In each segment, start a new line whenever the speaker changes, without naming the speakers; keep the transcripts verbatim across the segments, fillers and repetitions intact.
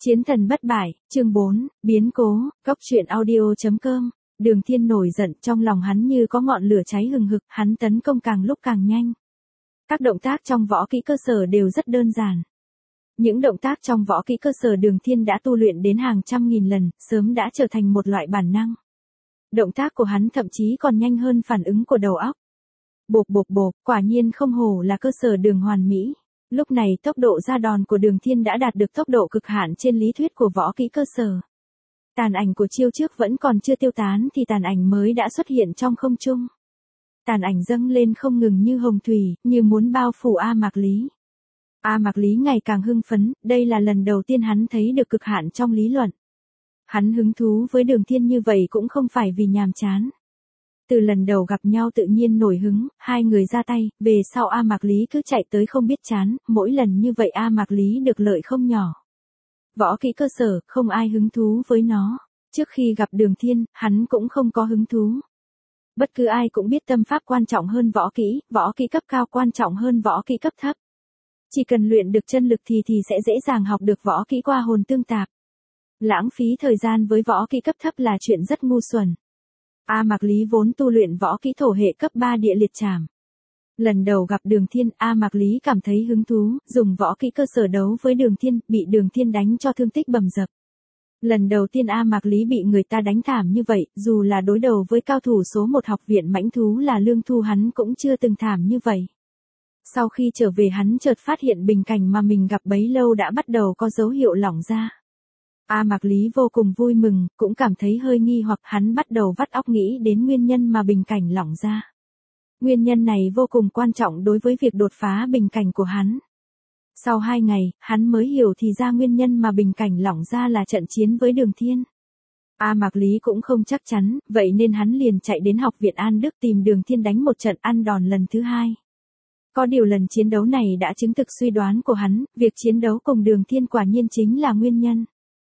Chiến thần bất bại, chương bốn, biến cố, góc truyện audio.com. Đường Thiên nổi giận, trong lòng hắn như có ngọn lửa cháy hừng hực, hắn tấn công càng lúc càng nhanh. Các động tác trong võ kỹ cơ sở đều rất đơn giản. Những động tác trong võ kỹ cơ sở Đường Thiên đã tu luyện đến hàng trăm nghìn lần, sớm đã trở thành một loại bản năng. Động tác của hắn thậm chí còn nhanh hơn phản ứng của đầu óc. Bộp bộp bộp, quả nhiên không hổ là cơ sở đường hoàn mỹ. Lúc này tốc độ ra đòn của Đường Thiên đã đạt được tốc độ cực hạn trên lý thuyết của võ kỹ cơ sở. Tàn ảnh của chiêu trước vẫn còn chưa tiêu tán thì tàn ảnh mới đã xuất hiện trong không trung. Tàn ảnh dâng lên không ngừng như hồng thủy, như muốn bao phủ A Mạc Lý. A Mạc Lý ngày càng hưng phấn, đây là lần đầu tiên hắn thấy được cực hạn trong lý luận. Hắn hứng thú với Đường Thiên như vậy cũng không phải vì nhàm chán. Từ lần đầu gặp nhau tự nhiên nổi hứng, hai người ra tay, về sau A Mạc Lý cứ chạy tới không biết chán, mỗi lần như vậy A Mạc Lý được lợi không nhỏ. Võ kỹ cơ sở, không ai hứng thú với nó. Trước khi gặp Đường Thiên, hắn cũng không có hứng thú. Bất cứ ai cũng biết tâm pháp quan trọng hơn võ kỹ, võ kỹ cấp cao quan trọng hơn võ kỹ cấp thấp. Chỉ cần luyện được chân lực thì thì sẽ dễ dàng học được võ kỹ qua hồn tương tạp. Lãng phí thời gian với võ kỹ cấp thấp là chuyện rất ngu xuẩn. A Mạc Lý vốn tu luyện võ kỹ thổ hệ cấp ba địa liệt trảm. Lần đầu gặp Đường Thiên, A Mạc Lý cảm thấy hứng thú, dùng võ kỹ cơ sở đấu với Đường Thiên, bị Đường Thiên đánh cho thương tích bầm dập. Lần đầu tiên A Mạc Lý bị người ta đánh thảm như vậy, dù là đối đầu với cao thủ số một học viện mãnh thú là Lương Thu hắn cũng chưa từng thảm như vậy. Sau khi trở về hắn chợt phát hiện bình cảnh mà mình gặp bấy lâu đã bắt đầu có dấu hiệu lỏng ra. A Mạc Lý vô cùng vui mừng, cũng cảm thấy hơi nghi hoặc hắn bắt đầu vắt óc nghĩ đến nguyên nhân mà bình cảnh lỏng ra. Nguyên nhân này vô cùng quan trọng đối với việc đột phá bình cảnh của hắn. Sau hai ngày, hắn mới hiểu thì ra nguyên nhân mà bình cảnh lỏng ra là trận chiến với Đường Thiên. A Mạc Lý cũng không chắc chắn, vậy nên hắn liền chạy đến học viện An Đức tìm Đường Thiên đánh một trận ăn đòn lần thứ hai. Có điều lần chiến đấu này đã chứng thực suy đoán của hắn, việc chiến đấu cùng Đường Thiên quả nhiên chính là nguyên nhân.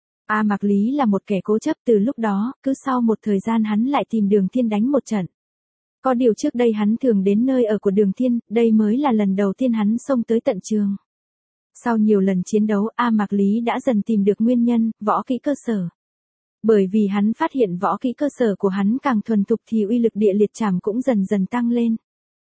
A Mạc Lý là một kẻ cố chấp từ lúc đó, cứ sau một thời gian hắn lại tìm Đường Thiên đánh một trận. Có điều trước đây hắn thường đến nơi ở của Đường Thiên, đây mới là lần đầu tiên hắn xông tới tận trường. Sau nhiều lần chiến đấu, A Mạc Lý đã dần tìm được nguyên nhân, võ kỹ cơ sở. Bởi vì hắn phát hiện võ kỹ cơ sở của hắn càng thuần thục thì uy lực địa liệt trảm cũng dần dần tăng lên.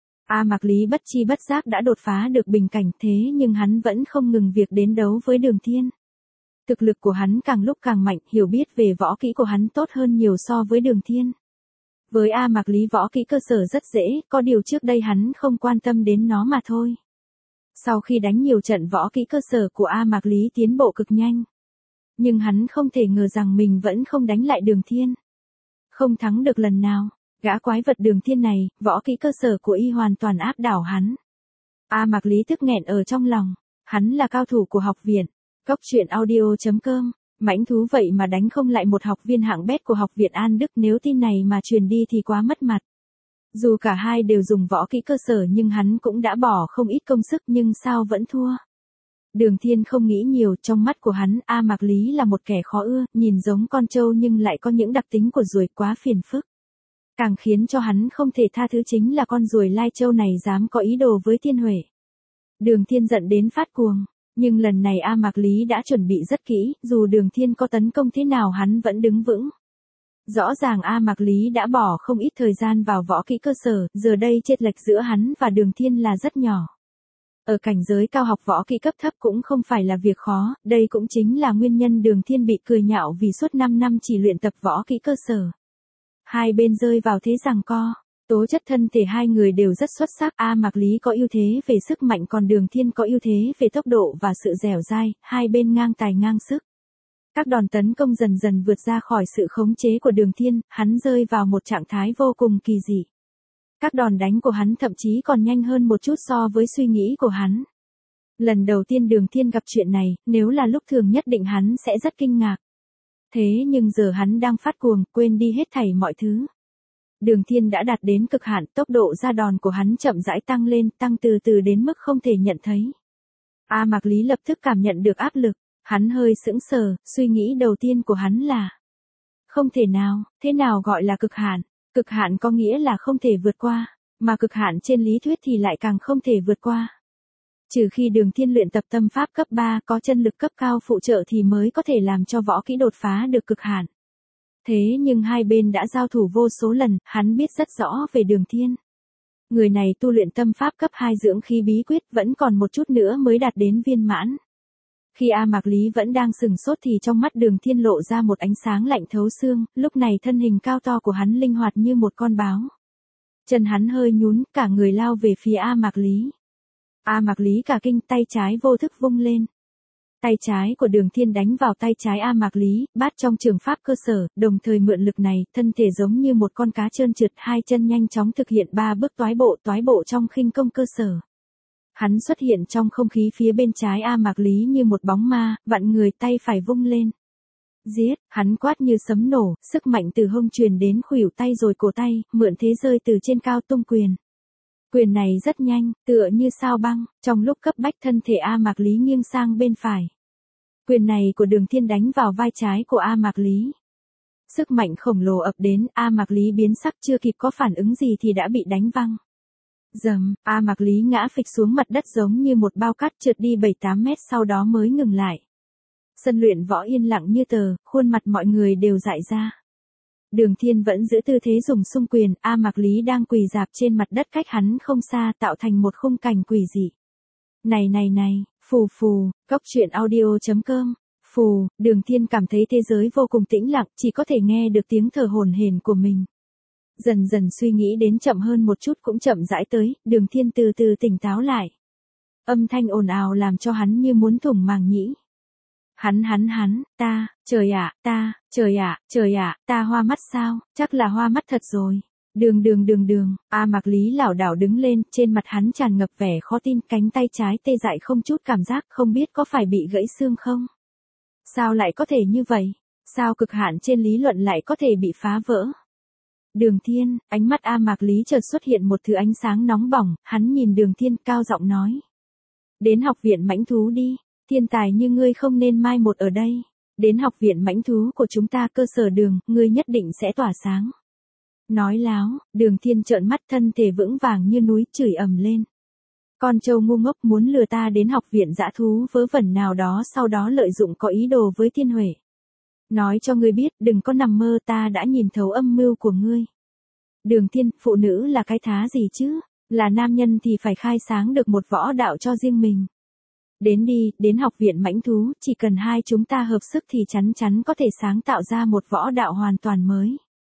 A Mạc Lý bất chi bất giác đã đột phá được bình cảnh thế nhưng hắn vẫn không ngừng việc đến đấu với Đường Thiên. Thực lực của hắn càng lúc càng mạnh, hiểu biết về võ kỹ của hắn tốt hơn nhiều so với Đường Thiên. Với A Mạc Lý võ kỹ cơ sở rất dễ, có điều trước đây hắn không quan tâm đến nó mà thôi. Sau khi đánh nhiều trận võ kỹ cơ sở của A Mạc Lý tiến bộ cực nhanh. Nhưng hắn không thể ngờ rằng mình vẫn không đánh lại Đường Thiên. Không thắng được lần nào, gã quái vật Đường Thiên này, võ kỹ cơ sở của y hoàn toàn áp đảo hắn. A Mạc Lý tức nghẹn ở trong lòng, hắn là cao thủ của học viện. Góc truyện audio.com, mãnh thú vậy mà đánh không lại một học viên hạng bét của học viện An Đức, nếu tin này mà truyền đi thì quá mất mặt. Dù cả hai đều dùng võ kỹ cơ sở nhưng hắn cũng đã bỏ không ít công sức nhưng sao vẫn thua. Đường Thiên không nghĩ nhiều, trong mắt của hắn A Mạc Lý là một kẻ khó ưa, nhìn giống con trâu nhưng lại có những đặc tính của ruồi quá phiền phức. Càng khiến cho hắn không thể tha thứ chính là con ruồi lai trâu này dám có ý đồ với Thiên Huệ. Đường Thiên giận đến phát cuồng. Nhưng lần này A Mạc Lý đã chuẩn bị rất kỹ, dù Đường Thiên có tấn công thế nào hắn vẫn đứng vững. Rõ ràng A Mạc Lý đã bỏ không ít thời gian vào võ kỹ cơ sở, giờ đây chênh lệch giữa hắn và Đường Thiên là rất nhỏ. Ở cảnh giới cao học võ kỹ cấp thấp cũng không phải là việc khó, đây cũng chính là nguyên nhân Đường Thiên bị cười nhạo vì suốt năm năm chỉ luyện tập võ kỹ cơ sở. Hai bên rơi vào thế giằng co. Tố chất thân thể hai người đều rất xuất sắc, A Mạc Lý có ưu thế về sức mạnh còn Đường Thiên có ưu thế về tốc độ và sự dẻo dai, hai bên ngang tài ngang sức. Các đòn tấn công dần dần vượt ra khỏi sự khống chế của Đường Thiên, hắn rơi vào một trạng thái vô cùng kỳ dị. Các đòn đánh của hắn thậm chí còn nhanh hơn một chút so với suy nghĩ của hắn. Lần đầu tiên Đường Thiên gặp chuyện này, nếu là lúc thường nhất định hắn sẽ rất kinh ngạc. Thế nhưng giờ hắn đang phát cuồng, quên đi hết thảy mọi thứ. Đường Thiên đã đạt đến cực hạn, tốc độ ra đòn của hắn chậm rãi tăng lên, tăng từ từ đến mức không thể nhận thấy. A Mạc Lý lập tức cảm nhận được áp lực, hắn hơi sững sờ, suy nghĩ đầu tiên của hắn là không thể nào, thế nào gọi là cực hạn? Cực hạn có nghĩa là không thể vượt qua, mà cực hạn trên lý thuyết thì lại càng không thể vượt qua. Trừ khi Đường Thiên luyện tập tâm pháp cấp ba có chân lực cấp cao phụ trợ thì mới có thể làm cho võ kỹ đột phá được cực hạn. Thế nhưng hai bên đã giao thủ vô số lần, hắn biết rất rõ về Đường Thiên. Người này tu luyện tâm pháp cấp hai dưỡng khí bí quyết vẫn còn một chút nữa mới đạt đến viên mãn. Khi A Mạc Lý vẫn đang sừng sốt thì trong mắt Đường Thiên lộ ra một ánh sáng lạnh thấu xương, lúc này thân hình cao to của hắn linh hoạt như một con báo. Chân hắn hơi nhún, cả người lao về phía A Mạc Lý. A Mạc Lý cả kinh, tay trái vô thức vung lên. Tay trái của Đường Thiên đánh vào tay trái A Mạc Lý, bát trong trường pháp cơ sở, đồng thời mượn lực này, thân thể giống như một con cá trơn trượt, hai chân nhanh chóng thực hiện ba bước toái bộ, toái bộ trong khinh công cơ sở. Hắn xuất hiện trong không khí phía bên trái A Mạc Lý như một bóng ma, vặn người, tay phải vung lên. Giết, hắn quát như sấm nổ, sức mạnh từ hông truyền đến khuỷu tay rồi cổ tay, mượn thế rơi từ trên cao tung quyền. Quyền này rất nhanh, tựa như sao băng, trong lúc cấp bách thân thể A Mạc Lý nghiêng sang bên phải. Quyền này của Đường Thiên đánh vào vai trái của A Mạc Lý. Sức mạnh khổng lồ ập đến, A Mạc Lý biến sắc, chưa kịp có phản ứng gì thì đã bị đánh văng. Dầm, A Mạc Lý ngã phịch xuống mặt đất giống như một bao cát, trượt đi bảy tám mét sau đó mới ngừng lại. Sân luyện võ yên lặng như tờ, khuôn mặt mọi người đều dại ra. Đường Thiên vẫn giữ tư thế dùng xung quyền, A Mạc Lý đang quỳ rạp trên mặt đất cách hắn không xa, tạo thành một khung cảnh quỷ dị. Này này này, phù phù, cốc truyện audio chấm com, phù, Đường Thiên cảm thấy thế giới vô cùng tĩnh lặng, chỉ có thể nghe được tiếng thở hổn hển của mình. Dần dần suy nghĩ đến chậm hơn một chút cũng chậm rãi tới, Đường Thiên từ từ tỉnh táo lại. Âm thanh ồn ào làm cho hắn như muốn thủng màng nhĩ. Hắn hắn hắn, ta, trời ạ, ta, trời ạ, trời ạ, ta hoa mắt sao, chắc là hoa mắt thật rồi. Đường đường đường đường, A Mạc Lý lảo đảo đứng lên, trên mặt hắn tràn ngập vẻ khó tin, cánh tay trái tê dại không chút cảm giác, không biết có phải bị gãy xương không? Sao lại có thể như vậy? Sao cực hạn trên lý luận lại có thể bị phá vỡ? Đường Thiên, ánh mắt A Mạc Lý chợt xuất hiện một thứ ánh sáng nóng bỏng, hắn nhìn Đường Thiên cao giọng nói. Đến học viện mãnh thú đi, thiên tài như ngươi không nên mai một ở đây. Đến học viện mãnh thú của chúng ta cơ sở Đường, ngươi nhất định sẽ tỏa sáng. Nói láo, Đường Thiên trợn mắt, thân thể vững vàng như núi, chửi ầm lên. Con trâu ngu ngốc muốn lừa ta đến học viện dã thú vớ vẩn nào đó, sau đó lợi dụng có ý đồ với Thiên Huệ. Nói cho ngươi biết, đừng có nằm mơ, ta đã nhìn thấu âm mưu của ngươi. Đường Thiên, phụ nữ là cái thá gì chứ? Là nam nhân thì phải khai sáng được một võ đạo cho riêng mình. Đến đi, đến học viện mãnh thú, chỉ cần hai chúng ta hợp sức thì chắn chắn có thể sáng tạo ra một võ đạo hoàn toàn mới.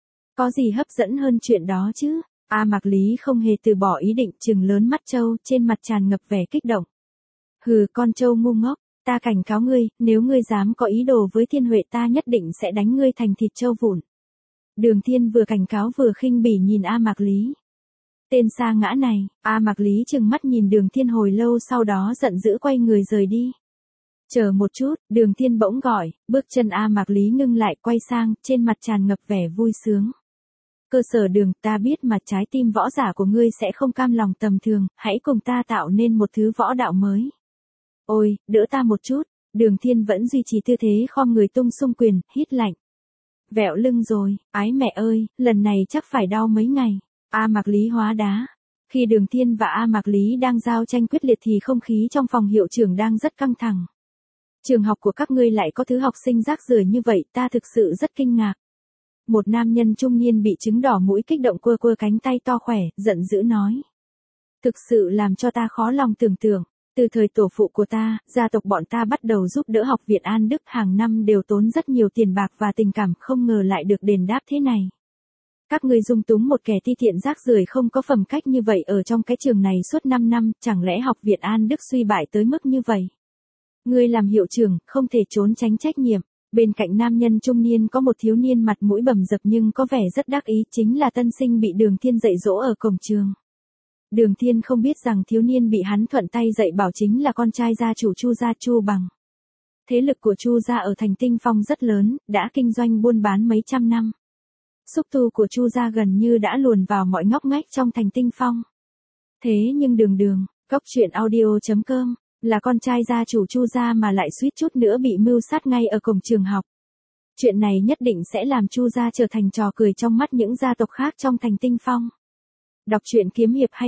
Có gì hấp dẫn hơn chuyện đó chứ? A Mạc Lý không hề từ bỏ ý định, trừng lớn mắt trâu, trên mặt tràn ngập vẻ kích động. Hừ, con trâu ngu ngốc, ta cảnh cáo ngươi, nếu ngươi dám có ý đồ với Thiên Huệ ta nhất định sẽ đánh ngươi thành thịt trâu vụn. Đường Thiên vừa cảnh cáo vừa khinh bỉ nhìn A Mạc Lý. Tên sa ngã này, A Mạc Lý trừng mắt nhìn Đường Thiên hồi lâu, sau đó giận dữ quay người rời đi. Chờ một chút, Đường Thiên bỗng gọi, bước chân A Mạc Lý ngưng lại, quay sang, trên mặt tràn ngập vẻ vui sướng. Cơ sở Đường, ta biết mà trái tim võ giả của ngươi sẽ không cam lòng tầm thường, hãy cùng ta tạo nên một thứ võ đạo mới. Ôi, đỡ ta một chút. Đường Thiên vẫn duy trì tư thế khom người tung xung quyền, hít lạnh. Vẹo lưng rồi, ái mẹ ơi, lần này chắc phải đau mấy ngày. A Mạc Lý hóa đá. Khi Đường Thiên và A Mạc Lý đang giao tranh quyết liệt thì không khí trong phòng hiệu trưởng đang rất căng thẳng. Trường học của các ngươi lại có thứ học sinh rác rưởi như vậy, ta thực sự rất kinh ngạc. Một nam nhân trung niên bị chứng đỏ mũi kích động quơ quơ cánh tay to khỏe, giận dữ nói. Thực sự làm cho ta khó lòng tưởng tượng. Từ thời tổ phụ của ta, gia tộc bọn ta bắt đầu giúp đỡ học viện An Đức, hàng năm đều tốn rất nhiều tiền bạc và tình cảm, không ngờ lại được đền đáp thế này. Các ngươi dung túng một kẻ ti tiện rác rưởi không có phẩm cách như vậy ở trong cái trường này suốt năm năm, chẳng lẽ học viện An Đức suy bại tới mức như vậy? Ngươi làm hiệu trưởng, không thể trốn tránh trách nhiệm. Bên cạnh nam nhân trung niên có một thiếu niên mặt mũi bầm dập nhưng có vẻ rất đắc ý, chính là tân sinh bị Đường Thiên dạy dỗ ở cổng trường. Đường Thiên không biết rằng thiếu niên bị hắn thuận tay dạy bảo chính là con trai gia chủ Chu gia, Chu Bằng. Thế lực của Chu gia ở thành Tinh Phong rất lớn, đã kinh doanh buôn bán mấy trăm năm. Xúc tu của Chu gia gần như đã luồn vào mọi ngóc ngách trong thành Tinh Phong. Thế nhưng Đường Đường, cốc truyện audio chấm com, là con trai gia chủ Chu gia mà lại suýt chút nữa bị mưu sát ngay ở cổng trường học. Chuyện này nhất định sẽ làm Chu gia trở thành trò cười trong mắt những gia tộc khác trong thành Tinh Phong. Đọc truyện kiếm hiệp hay nhất.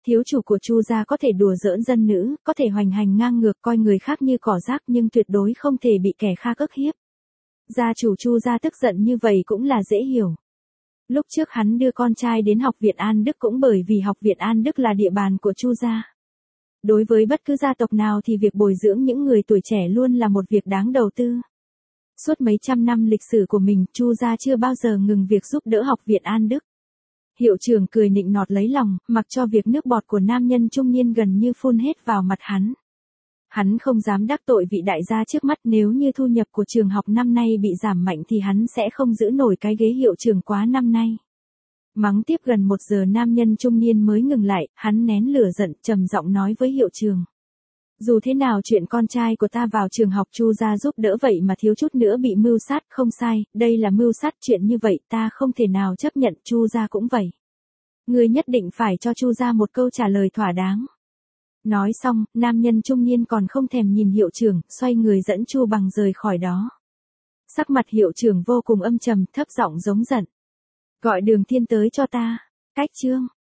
thiếu chủ của Chu gia có thể đùa giỡn dân nữ, có thể hoành hành ngang ngược coi người khác như cỏ rác nhưng tuyệt đối không thể bị kẻ khác ức hiếp. Gia chủ Chu gia tức giận như vậy cũng là dễ hiểu. Lúc trước hắn đưa con trai đến học viện An Đức cũng bởi vì học viện An Đức là địa bàn của Chu gia. Đối với bất cứ gia tộc nào thì việc bồi dưỡng những người tuổi trẻ luôn là một việc đáng đầu tư. Suốt mấy trăm năm lịch sử của mình, Chu gia chưa bao giờ ngừng việc giúp đỡ học viện An Đức. Hiệu trưởng cười nịnh nọt lấy lòng, mặc cho việc nước bọt của nam nhân trung niên gần như phun hết vào mặt hắn. Hắn không dám đắc tội vị đại gia trước mắt, nếu như thu nhập của trường học năm nay bị giảm mạnh thì hắn sẽ không giữ nổi cái ghế hiệu trưởng quá năm nay. Mắng tiếp gần một giờ nam nhân trung niên mới ngừng lại, hắn nén lửa giận, trầm giọng nói với hiệu trưởng. Dù thế nào chuyện con trai của ta vào trường học Chu gia giúp đỡ vậy mà thiếu chút nữa bị mưu sát, không sai, đây là mưu sát, chuyện như vậy ta không thể nào chấp nhận, Chu gia cũng vậy. Ngươi nhất định phải cho Chu gia một câu trả lời thỏa đáng. Nói xong, nam nhân trung niên còn không thèm nhìn hiệu trưởng, xoay người dẫn Chu Bằng rời khỏi đó. Sắc mặt hiệu trưởng vô cùng âm trầm, thấp giọng giống giận. Gọi Đường Thiên tới cho ta. Cách chương